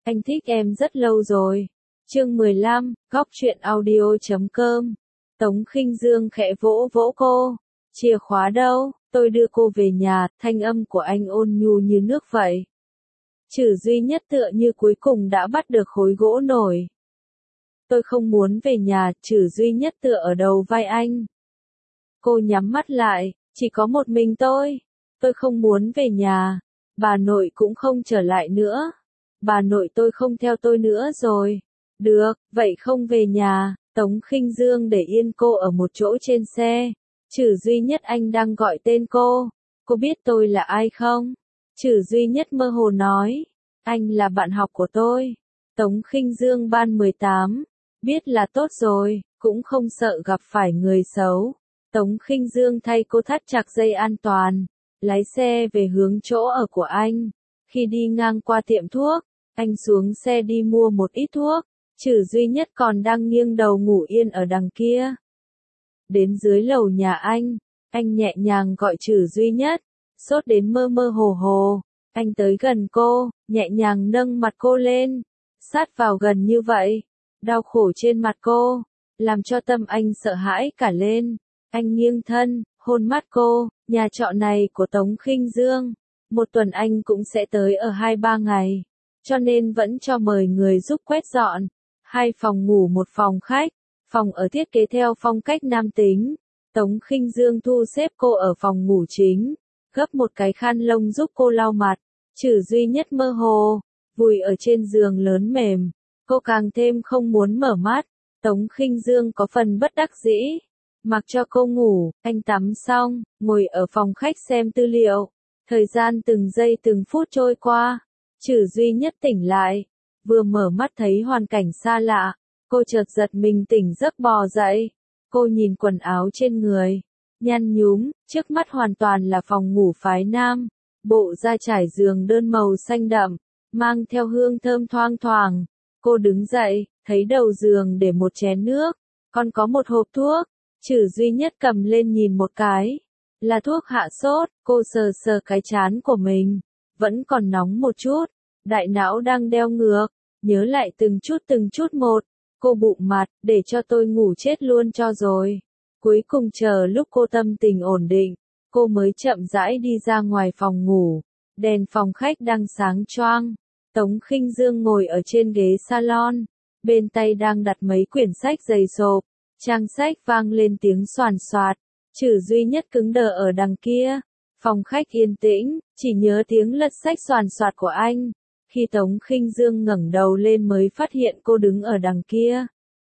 Anh thích em rất lâu rồi. Chương 15, góc truyện audio.com. Tống Khinh Dương khẽ vỗ vỗ cô. Chìa khóa đâu? Tôi đưa cô về nhà, thanh âm của anh ôn nhu như nước vậy. Trừ duy nhất tựa như cuối cùng đã bắt được khối gỗ nổi. Tôi không muốn về nhà, Trừ duy nhất tựa ở đầu vai anh. Cô nhắm mắt lại, chỉ có một mình tôi. Tôi không muốn về nhà. Bà nội cũng không trở lại nữa. Bà nội tôi không theo tôi nữa rồi. Được, vậy không về nhà. Tống Khinh Dương để yên cô ở một chỗ trên xe. Trừ duy nhất anh đang gọi tên cô. Cô biết tôi là ai không? Trừ duy nhất mơ hồ nói. Anh là bạn học của tôi. Tống Khinh Dương ban 18. Biết là tốt rồi, cũng không sợ gặp phải người xấu. Tống Khinh Dương thay cô thắt chặt dây an toàn. Lái xe về hướng chỗ ở của anh. Khi đi ngang qua tiệm thuốc, anh xuống xe đi mua một ít thuốc. Trừ duy nhất còn đang nghiêng đầu ngủ yên ở đằng kia. Đến dưới lầu nhà anh nhẹ nhàng gọi Trừ duy nhất, sốt đến mơ mơ hồ hồ. Anh tới gần cô, nhẹ nhàng nâng mặt cô lên, sát vào gần như vậy. Đau khổ trên mặt cô, làm cho tâm anh sợ hãi cả lên. Anh nghiêng thân, hôn mắt cô. Nhà trọ này của Tống Khinh Dương, một tuần anh cũng sẽ tới ở 2-3 ngày, cho nên vẫn cho mời người giúp quét dọn. 2 phòng ngủ 1 phòng khách, phòng ở thiết kế theo phong cách nam tính. Tống Khinh Dương thu xếp cô ở phòng ngủ chính, gấp một cái khăn lông giúp cô lau mặt. Trừ duy nhất mơ hồ, vùi ở trên giường lớn mềm, cô càng thêm không muốn mở mắt. Tống Khinh Dương có phần bất đắc dĩ, mặc cho cô ngủ. Anh tắm xong, ngồi ở phòng khách xem tư liệu. Thời gian từng giây từng phút trôi qua, Trừ duy nhất tỉnh lại, vừa mở mắt thấy hoàn cảnh xa lạ, cô chợt giật mình tỉnh giấc bò dậy. Cô nhìn quần áo trên người, nhăn nhúm, trước mắt hoàn toàn là phòng ngủ phái nam, bộ da trải giường đơn màu xanh đậm, mang theo hương thơm thoang thoảng. Cô đứng dậy, thấy đầu giường để một chén nước, còn có một hộp thuốc. Trừ duy nhất cầm lên nhìn một cái, là thuốc hạ sốt. Cô sờ sờ cái trán của mình, vẫn còn nóng một chút, đại não đang đeo ngược, nhớ lại từng chút một. Cô bụng mặt, để cho tôi ngủ chết luôn cho rồi. Cuối cùng chờ lúc cô tâm tình ổn định, cô mới chậm rãi đi ra ngoài phòng ngủ. Đèn phòng khách đang sáng choang. Tống Khinh Dương ngồi ở trên ghế salon, bên tay đang đặt mấy quyển sách dày xộp. Trang sách vang lên tiếng xoàn xoạt. Trừ duy nhất cứng đờ ở đằng kia. Phòng khách yên tĩnh, chỉ nhớ tiếng lật sách xoàn xoạt của anh. Khi Tống Khinh Dương ngẩng đầu lên mới phát hiện cô đứng ở đằng kia.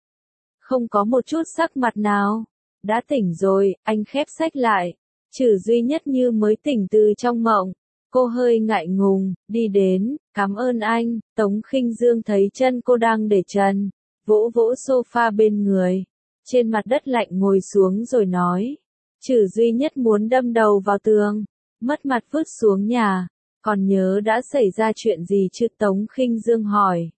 Không có một chút sắc mặt nào. Đã tỉnh rồi, anh khép sách lại. Trừ duy nhất như mới tỉnh từ trong mộng. Cô hơi ngại ngùng, đi đến, cảm ơn anh. Tống Khinh Dương thấy chân cô đang để trần, vỗ vỗ sofa bên người. Trên mặt đất lạnh ngồi xuống rồi nói. Trừ duy nhất muốn đâm đầu vào tường, mất mặt vứt xuống nhà. Còn nhớ đã xảy ra chuyện gì chứ? Tống Khinh Dương hỏi.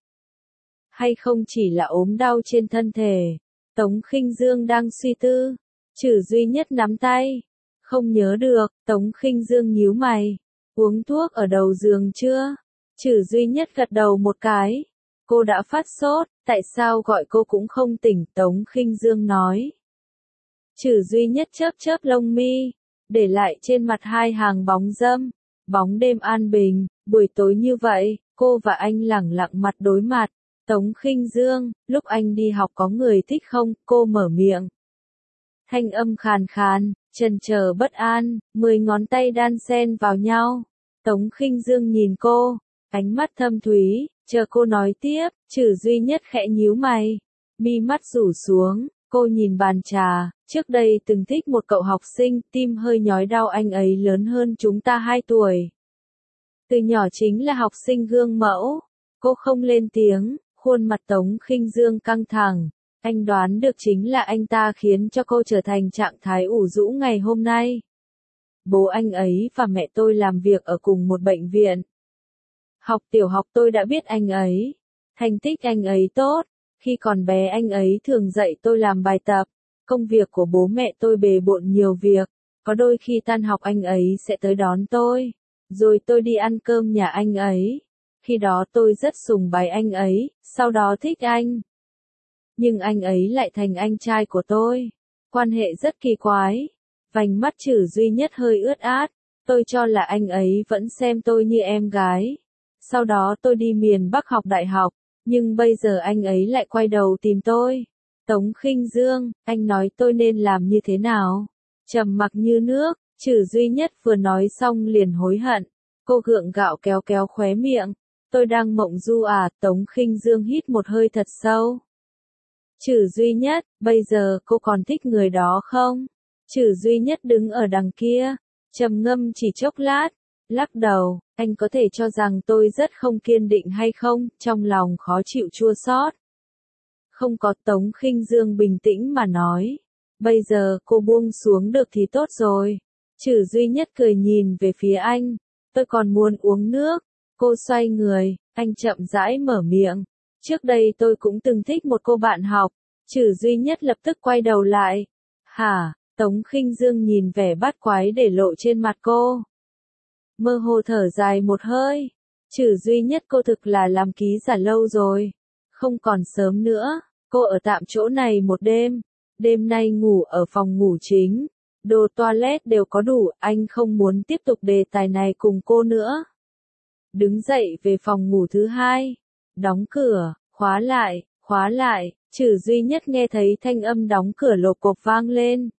Hay không chỉ là ốm đau trên thân thể? Tống Khinh Dương đang suy tư. Trừ duy nhất nắm tay. Không nhớ được. Tống Khinh Dương nhíu mày. Uống thuốc ở đầu giường chưa? Trừ duy nhất gật đầu một cái. Cô đã phát sốt, tại sao gọi cô cũng không tỉnh? Tống Khinh Dương nói. Trừ duy nhất chớp chớp lông mi, để lại trên mặt 2 hàng bóng râm. Bóng đêm an bình, buổi tối như vậy, cô và anh lẳng lặng mặt đối mặt. Tống Khinh Dương, lúc anh đi học có người thích không? Cô mở miệng. Thanh âm khàn khàn, chần chờ bất an, 10 ngón tay đan xen vào nhau. Tống Khinh Dương nhìn cô, ánh mắt thâm thúy, chờ cô nói tiếp. Trừ duy nhất khẽ nhíu mày, mi mắt rủ xuống. Cô nhìn bàn trà, trước đây từng thích một cậu học sinh, tim hơi nhói đau. Anh ấy lớn hơn chúng ta 2 tuổi. Từ nhỏ chính là học sinh gương mẫu. Cô không lên tiếng, khuôn mặt Tống Khinh Dương căng thẳng. Anh đoán được chính là anh ta khiến cho cô trở thành trạng thái ủ rũ ngày hôm nay. Bố anh ấy và mẹ tôi làm việc ở cùng một bệnh viện. Học tiểu học tôi đã biết anh ấy. Thành tích anh ấy tốt. Khi còn bé anh ấy thường dạy tôi làm bài tập. Công việc của bố mẹ tôi bề bộn nhiều việc. Có đôi khi tan học anh ấy sẽ tới đón tôi. Rồi tôi đi ăn cơm nhà anh ấy. Khi đó tôi rất sùng bái anh ấy, sau đó thích anh. Nhưng anh ấy lại thành anh trai của tôi. Quan hệ rất kỳ quái. Vành mắt Trử Duy Nhất hơi ướt át. Tôi cho là anh ấy vẫn xem tôi như em gái. Sau đó tôi đi miền Bắc học đại học, nhưng bây giờ anh ấy lại quay đầu tìm tôi. Tống Khinh Dương, anh nói tôi nên làm như thế nào? Trầm mặc như nước, Trử Duy Nhất vừa nói xong liền hối hận. Cô gượng gạo kéo kéo khóe miệng. Tôi đang mộng du à? Tống Khinh Dương hít một hơi thật sâu. Trử Duy Nhất, bây giờ cô còn thích người đó không? Trử Duy Nhất đứng ở đằng kia, trầm ngâm chỉ chốc lát, lắc đầu, anh có thể cho rằng tôi rất không kiên định hay không? Trong lòng khó chịu chua xót. Không có. Tống Khinh Dương bình tĩnh mà nói. Bây giờ cô buông xuống được thì tốt rồi. Trử Duy Nhất cười nhìn về phía anh. Tôi còn muốn uống nước. Cô xoay người, anh chậm rãi mở miệng. Trước đây tôi cũng từng thích một cô bạn học. Trử Duy Nhất lập tức quay đầu lại. Hả? Tống Khinh Dương nhìn vẻ bát quái để lộ trên mặt cô. Mơ hồ thở dài một hơi. Trử Duy Nhất, cô thực là làm ký giả lâu rồi. Không còn sớm nữa. Cô ở tạm chỗ này một đêm. Đêm nay ngủ ở phòng ngủ chính. Đồ toilet đều có đủ, anh không muốn tiếp tục đề tài này cùng cô nữa. Đứng dậy về phòng ngủ thứ hai. Đóng cửa, khóa lại, Trử Duy Nhất nghe thấy thanh âm đóng cửa lộp cộp vang lên.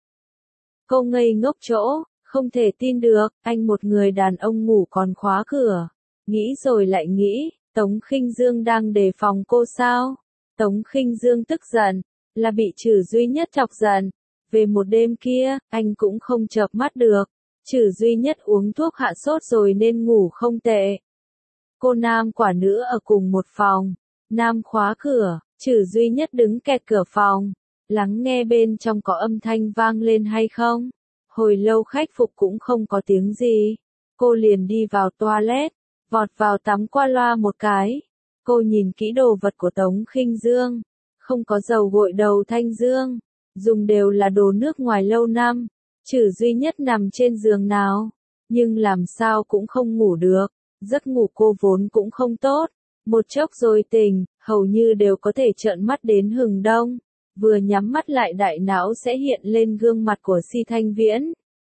Cô ngây ngốc chỗ, không thể tin được, anh một người đàn ông ngủ còn khóa cửa. Nghĩ rồi lại nghĩ, Tống Khinh Dương đang đề phòng cô sao? Tống Khinh Dương tức giận, là bị Trử Duy Nhất chọc giận. Về một đêm kia, anh cũng không chợp mắt được. Trử Duy Nhất uống thuốc hạ sốt rồi nên ngủ không tệ. Cô nam quả nữ ở cùng một phòng. Nam khóa cửa, Trử Duy Nhất đứng kẹt cửa phòng. Lắng nghe bên trong có âm thanh vang lên hay không. Hồi lâu khách phục cũng không có tiếng gì. Cô liền đi vào toilet, vọt vào tắm qua loa một cái. Cô nhìn kỹ đồ vật của Tống Khinh Dương. Không có dầu gội đầu Thanh Dương. Dùng đều là đồ nước ngoài lâu năm. Trử Duy Nhất nằm trên giường nào. Nhưng làm sao cũng không ngủ được. Giấc ngủ cô vốn cũng không tốt. Một chốc rồi tỉnh, hầu như đều có thể trợn mắt đến hừng đông. Vừa nhắm mắt lại đại não sẽ hiện lên gương mặt của Si Thanh Viễn.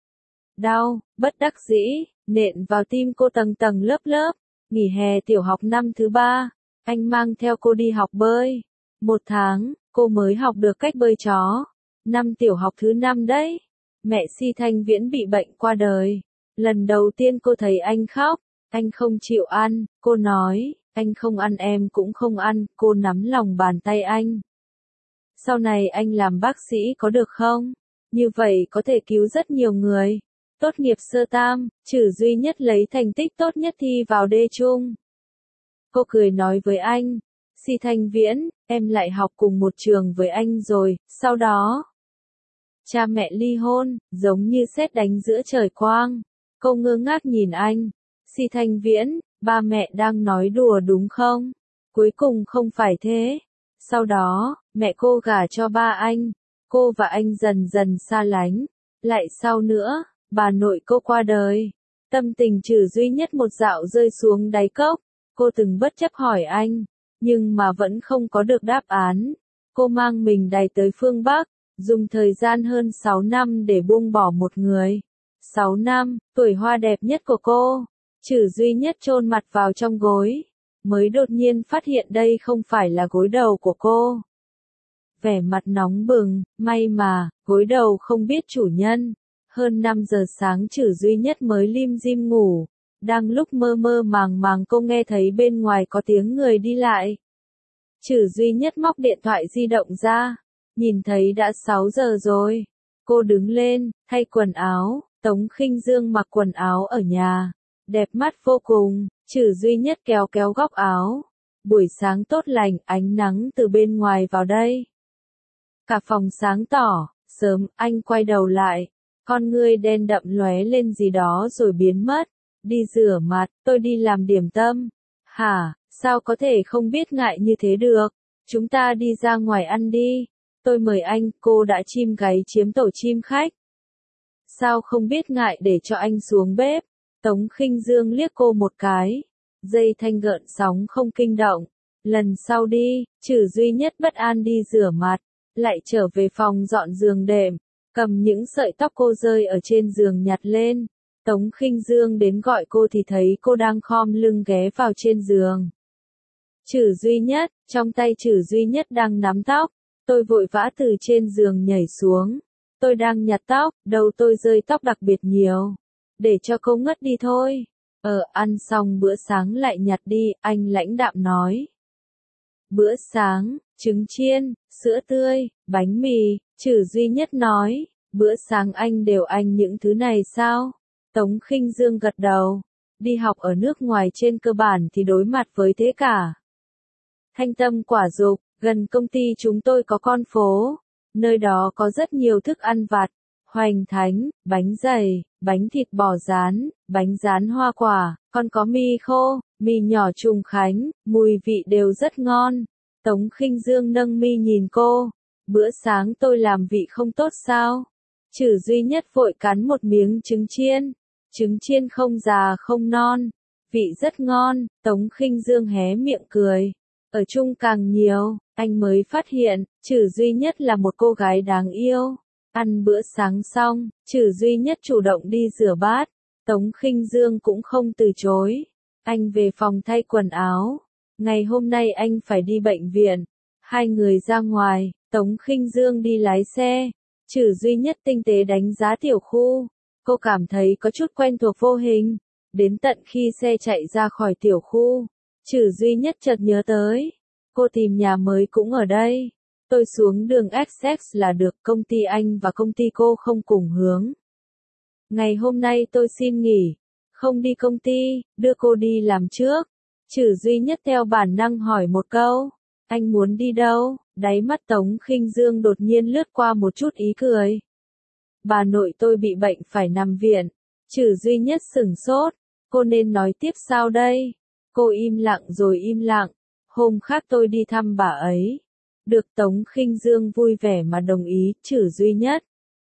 Đau, bất đắc dĩ, nện vào tim cô tầng tầng lớp lớp. Nghỉ hè tiểu học năm thứ 3, anh mang theo cô đi học bơi. 1 tháng, cô mới học được cách bơi chó. Năm tiểu học thứ 5 đấy. Mẹ Si Thanh Viễn bị bệnh qua đời. Lần đầu tiên cô thấy anh khóc, anh không chịu ăn, cô nói, anh không ăn em cũng không ăn, cô nắm lòng bàn tay anh. Sau này anh làm bác sĩ có được không? Như vậy có thể cứu rất nhiều người. Tốt nghiệp sơ tam, Trử Duy Nhất lấy thành tích tốt nhất thi vào D trung. Cô cười nói với anh, Si Thanh Viễn, em lại học cùng một trường với anh rồi, sau đó. Cha mẹ ly hôn, giống như sét đánh giữa trời quang. Cô ngơ ngác nhìn anh. Si Thanh Viễn, ba mẹ đang nói đùa đúng không? Cuối cùng không phải thế. Sau đó, mẹ cô gả cho ba anh. Cô và anh dần dần xa lánh. Lại sau nữa, bà nội cô qua đời. Tâm tình Trử Duy Nhất một dạo rơi xuống đáy cốc. Cô từng bất chấp hỏi anh, nhưng mà vẫn không có được đáp án. Cô mang mình đày tới phương Bắc, dùng thời gian hơn 6 năm để buông bỏ một người. 6 năm, tuổi hoa đẹp nhất của cô. Trử Duy Nhất chôn mặt vào trong gối, mới đột nhiên phát hiện đây không phải là gối đầu của cô. Vẻ mặt nóng bừng, may mà, gối đầu không biết chủ nhân. Hơn 5 giờ sáng Trử Duy Nhất mới lim dim ngủ. Đang lúc mơ mơ màng màng cô nghe thấy bên ngoài có tiếng người đi lại. Trử Duy Nhất móc điện thoại di động ra, nhìn thấy đã 6 giờ rồi. Cô đứng lên, thay quần áo, Tống Khinh Dương mặc quần áo ở nhà. Đẹp mắt vô cùng, Trử Duy Nhất kéo kéo góc áo. Buổi sáng tốt lành, ánh nắng từ bên ngoài vào đây. Cả phòng sáng tỏ, sớm, anh quay đầu lại. Con ngươi đen đậm lóe lên gì đó rồi biến mất. Đi rửa mặt, tôi đi làm điểm tâm. Hả, sao có thể không biết ngại như thế được? Chúng ta đi ra ngoài ăn đi. Tôi mời anh, cô đã chim gáy chiếm tổ chim khách. Sao không biết ngại để cho anh xuống bếp? Tống Khinh Dương liếc cô một cái. Dây thanh gợn sóng không kinh động. Lần sau đi, Trử duy nhất bất an đi rửa mặt, lại trở về phòng dọn giường đệm, cầm những sợi tóc cô rơi ở trên giường nhặt lên. Tống Khinh Dương đến gọi cô thì thấy cô đang khom lưng ghé vào trên giường. Trử duy nhất, trong tay Trử duy nhất đang nắm tóc. Tôi vội vã từ trên giường nhảy xuống. Tôi đang nhặt tóc, đầu tôi rơi tóc đặc biệt nhiều. Để cho cô ngất đi thôi. Ăn xong bữa sáng lại nhặt đi, anh lãnh đạm nói. Bữa sáng, trứng chiên, sữa tươi, bánh mì, Trử duy nhất nói. Bữa sáng anh đều ăn những thứ này sao? Tống Khinh Dương gật đầu. Đi học ở nước ngoài trên cơ bản thì đối mặt với thế cả. Thanh Tâm Quả Dục, gần công ty chúng tôi có con phố. Nơi đó có rất nhiều thức ăn vặt. Hoành Thánh, bánh dày, bánh thịt bò rán, bánh rán hoa quả, còn có mì khô, mì nhỏ Trùng Khánh, mùi vị đều rất ngon. Tống Khinh Dương nâng mi nhìn cô. Bữa sáng tôi làm vị không tốt sao? Trử duy nhất vội cắn một miếng trứng chiên. Trứng chiên không già không non. Vị rất ngon, Tống Khinh Dương hé miệng cười. Ở chung càng nhiều, anh mới phát hiện, Trử duy nhất là một cô gái đáng yêu. Ăn bữa sáng xong, Trử duy nhất chủ động đi rửa bát. Tống Khinh Dương cũng không từ chối. Anh về phòng thay quần áo. Ngày hôm nay anh phải đi bệnh viện. Hai người ra ngoài, Tống Khinh Dương đi lái xe. Trử duy nhất tinh tế đánh giá tiểu khu. Cô cảm thấy có chút quen thuộc vô hình. Đến tận khi xe chạy ra khỏi tiểu khu, Trử duy nhất chợt nhớ tới. Cô tìm nhà mới cũng ở đây. Tôi xuống đường XX là được, công ty anh và công ty cô không cùng hướng. Ngày hôm nay tôi xin nghỉ. Không đi công ty, đưa cô đi làm trước. Trử duy nhất theo bản năng hỏi một câu. Anh muốn đi đâu? Đáy mắt Tống Khinh Dương đột nhiên lướt qua một chút ý cười. Bà nội tôi bị bệnh phải nằm viện. Trử duy nhất sửng sốt. Cô nên nói tiếp sao đây? Cô im lặng rồi im lặng. Hôm khác tôi đi thăm bà ấy. Được, Tống Khinh Dương vui vẻ mà đồng ý. Trử duy nhất.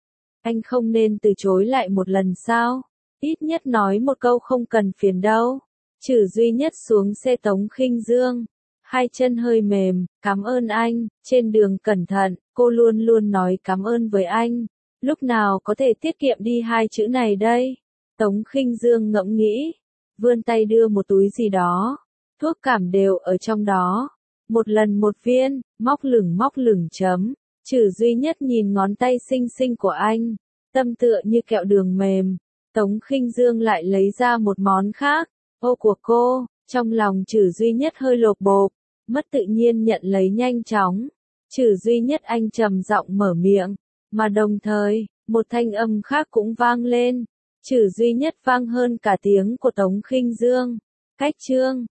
Anh không nên từ chối lại một lần sao? Ít nhất nói một câu không cần phiền đâu. Trử duy nhất xuống xe Tống Khinh Dương. Hai chân hơi mềm, cảm ơn anh, trên đường cẩn thận, cô luôn luôn nói cảm ơn với anh. Lúc nào có thể tiết kiệm đi hai chữ này đây? Tống Khinh Dương ngẫm nghĩ, vươn tay đưa một túi gì đó. Thuốc cảm đều ở trong đó. Một lần một viên, móc lửng chấm. Trử duy nhất nhìn ngón tay xinh xinh của anh, tâm tựa như kẹo đường mềm. Tống Khinh Dương lại lấy ra một món khác. Ô của cô, trong lòng Trử duy nhất hơi lột bột, mất tự nhiên nhận lấy nhanh chóng. Trử duy nhất anh trầm giọng mở miệng, mà đồng thời, một thanh âm khác cũng vang lên. Trử duy nhất vang hơn cả tiếng của Tống Khinh Dương. Cách chương